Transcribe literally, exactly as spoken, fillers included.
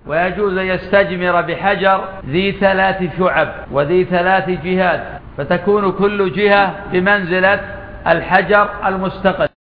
ويجوز أن يستجمر بحجر ذي ثلاث شعب وذي ثلاث جهات، فتكون كل جهة بمنزلة الحجر المستقل.